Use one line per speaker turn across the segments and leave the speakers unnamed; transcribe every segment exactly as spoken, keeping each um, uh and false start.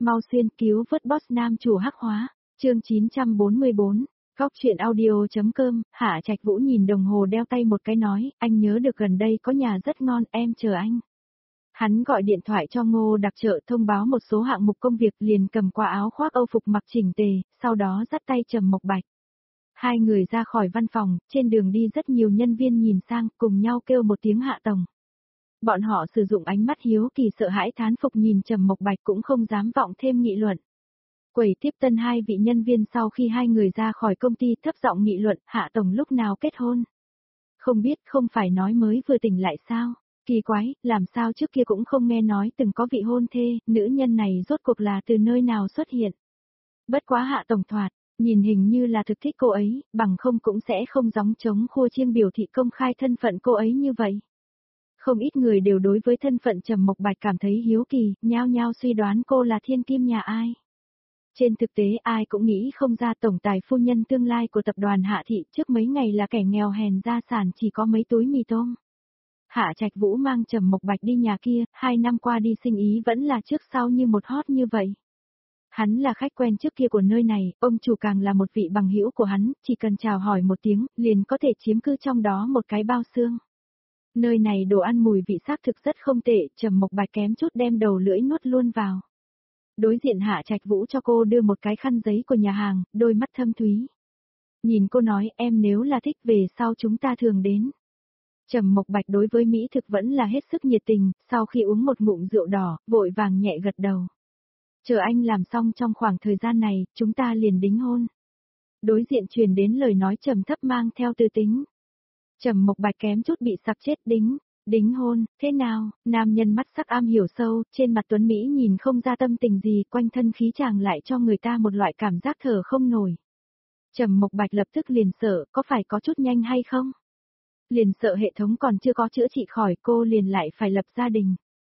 Mau xuyên cứu vớt boss nam chủ hắc hóa, chương chín trăm bốn mươi bốn, góc chuyện audio.com, Hạ Trạch Vũ nhìn đồng hồ đeo tay một cái nói, anh nhớ được gần đây có nhà rất ngon, em chờ anh. Hắn gọi điện thoại cho Ngô Đặc Trợ thông báo một số hạng mục công việc, liền cầm qua áo khoác Âu phục mặc chỉnh tề, sau đó dắt tay Trầm Mộc Bạch. Hai người ra khỏi văn phòng, trên đường đi rất nhiều nhân viên nhìn sang, cùng nhau kêu một tiếng Hạ tổng. Bọn họ sử dụng ánh mắt hiếu kỳ sợ hãi thán phục nhìn Trầm Mộc Bạch cũng không dám vọng thêm nghị luận. Quầy tiếp tân hai vị nhân viên sau khi hai người ra khỏi công ty thấp giọng nghị luận, Hạ tổng lúc nào kết hôn? Không biết, không phải nói mới vừa tỉnh lại sao? Kỳ quái, làm sao trước kia cũng không nghe nói từng có vị hôn thê, nữ nhân này rốt cuộc là từ nơi nào xuất hiện? Bất quá Hạ tổng thoạt, nhìn hình như là thực thích cô ấy, bằng không cũng sẽ không gióng trống khua chiêng biểu thị công khai thân phận cô ấy như vậy. Không ít người đều đối với thân phận Trầm Mộc Bạch cảm thấy hiếu kỳ, nhao nhao suy đoán cô là thiên kim nhà ai. Trên thực tế ai cũng nghĩ không ra tổng tài phu nhân tương lai của tập đoàn Hạ Thị trước mấy ngày là kẻ nghèo hèn gia sản chỉ có mấy túi mì tôm. Hạ Trạch Vũ mang Trầm Mộc Bạch đi nhà kia, hai năm qua đi sinh ý vẫn là trước sau như một hot như vậy. Hắn là khách quen trước kia của nơi này, ông chủ càng là một vị bằng hữu của hắn, chỉ cần chào hỏi một tiếng, liền có thể chiếm cư trong đó một cái bao xương. Nơi này đồ ăn mùi vị xác thực rất không tệ, Trầm Mộc Bạch kém chút đem đầu lưỡi nuốt luôn vào. Đối diện Hạ Trạch Vũ cho cô đưa một cái khăn giấy của nhà hàng, đôi mắt thâm thúy. Nhìn cô nói, em nếu là thích về sau chúng ta thường đến. Trầm Mộc Bạch đối với mỹ thực vẫn là hết sức nhiệt tình, sau khi uống một ngụm rượu đỏ, vội vàng nhẹ gật đầu. Chờ anh làm xong trong khoảng thời gian này, chúng ta liền đính hôn. Đối diện truyền đến lời nói trầm thấp mang theo tư tính. Trầm Mộc Bạch kém chút bị sặc chết, đính, đính hôn, thế nào? Nam nhân mắt sắc am hiểu sâu, trên mặt tuấn Mỹ nhìn không ra tâm tình gì, quanh thân khí chàng lại cho người ta một loại cảm giác thở không nổi. Trầm Mộc Bạch lập tức liền sợ, có phải có chút nhanh hay không? Liền sợ hệ thống còn chưa có chữa trị khỏi, cô liền lại phải lập gia đình.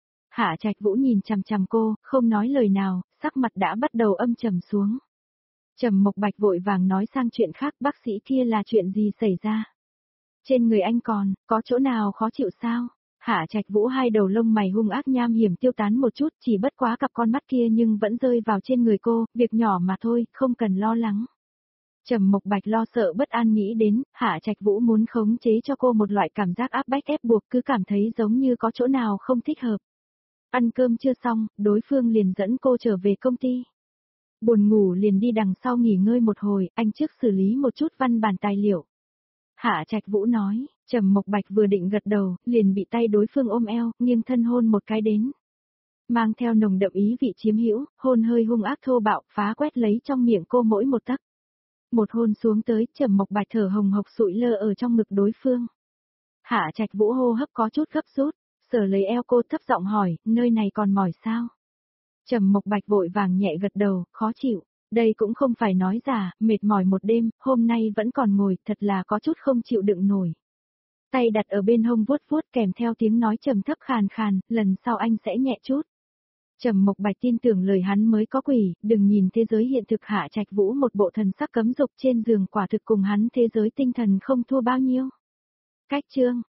Hạ Trạch Vũ nhìn chằm chằm cô, không nói lời nào, sắc mặt đã bắt đầu âm trầm xuống. Trầm Mộc Bạch vội vàng nói sang chuyện khác, bác sĩ kia là chuyện gì xảy ra? Trên người anh còn, có chỗ nào khó chịu sao? Hạ Trạch Vũ hai đầu lông mày hung ác nham hiểm tiêu tán một chút, chỉ bất quá cặp con mắt kia nhưng vẫn rơi vào trên người cô, việc nhỏ mà thôi, không cần lo lắng. Trầm Mộc Bạch lo sợ bất an nghĩ đến, Hạ Trạch Vũ muốn khống chế cho cô một loại cảm giác áp bách ép buộc, cứ cảm thấy giống như có chỗ nào không thích hợp. Ăn cơm chưa xong, đối phương liền dẫn cô trở về công ty. Buồn ngủ liền đi đằng sau nghỉ ngơi một hồi, anh trước xử lý một chút văn bản tài liệu. Hạ Trạch Vũ nói, Trầm Mộc Bạch vừa định gật đầu, liền bị tay đối phương ôm eo, nghiêng thân hôn một cái đến. Mang theo nồng đậm ý vị chiếm hữu, hôn hơi hung ác thô bạo, phá quét lấy trong miệng cô mỗi một tấc. Một hôn xuống tới, Trầm Mộc Bạch thở hồng hộc sụi lơ ở trong ngực đối phương. Hạ Trạch Vũ hô hấp có chút gấp rút, sờ lấy eo cô thấp giọng hỏi, nơi này còn mỏi sao? Trầm Mộc Bạch vội vàng nhẹ gật đầu, khó chịu. Đây cũng không phải nói giả, mệt mỏi một đêm, hôm nay vẫn còn ngồi, thật là có chút không chịu đựng nổi. Tay đặt ở bên hông vuốt vuốt kèm theo tiếng nói trầm thấp khàn khàn, lần sau anh sẽ nhẹ chút. Trầm Mộc Bạch tin tưởng lời hắn mới có quỷ, đừng nhìn thế giới hiện thực. Hạ Trạch Vũ một bộ thần sắc cấm dục trên giường quả thực cùng hắn thế giới tinh thần không thua bao nhiêu. Cách chương,